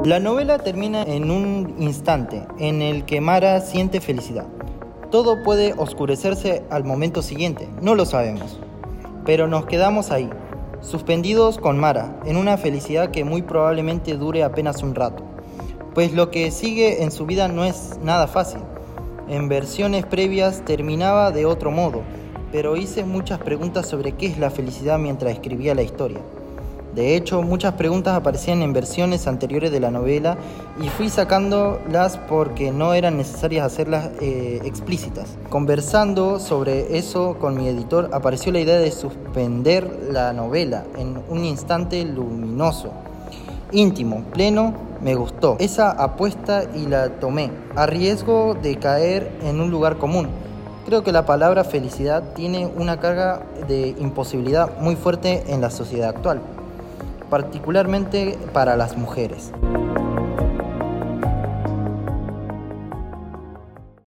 La novela termina en un instante en el que Mara siente felicidad. Todo puede oscurecerse al momento siguiente, no lo sabemos. Pero nos quedamos ahí, suspendidos con Mara, en una felicidad que muy probablemente dure apenas un rato. Pues lo que sigue en su vida no es nada fácil. En versiones previas terminaba de otro modo, pero hice muchas preguntas sobre qué es la felicidad mientras escribía la historia. De hecho, muchas preguntas aparecían en versiones anteriores de la novela y fui sacándolas porque no eran necesarias hacerlas explícitas. Conversando sobre eso con mi editor, apareció la idea de suspender la novela en un instante luminoso, íntimo, pleno. Me gustó esa apuesta y la tomé, a riesgo de caer en un lugar común. Creo que la palabra felicidad tiene una carga de imposibilidad muy fuerte en la sociedad actual, particularmente para las mujeres.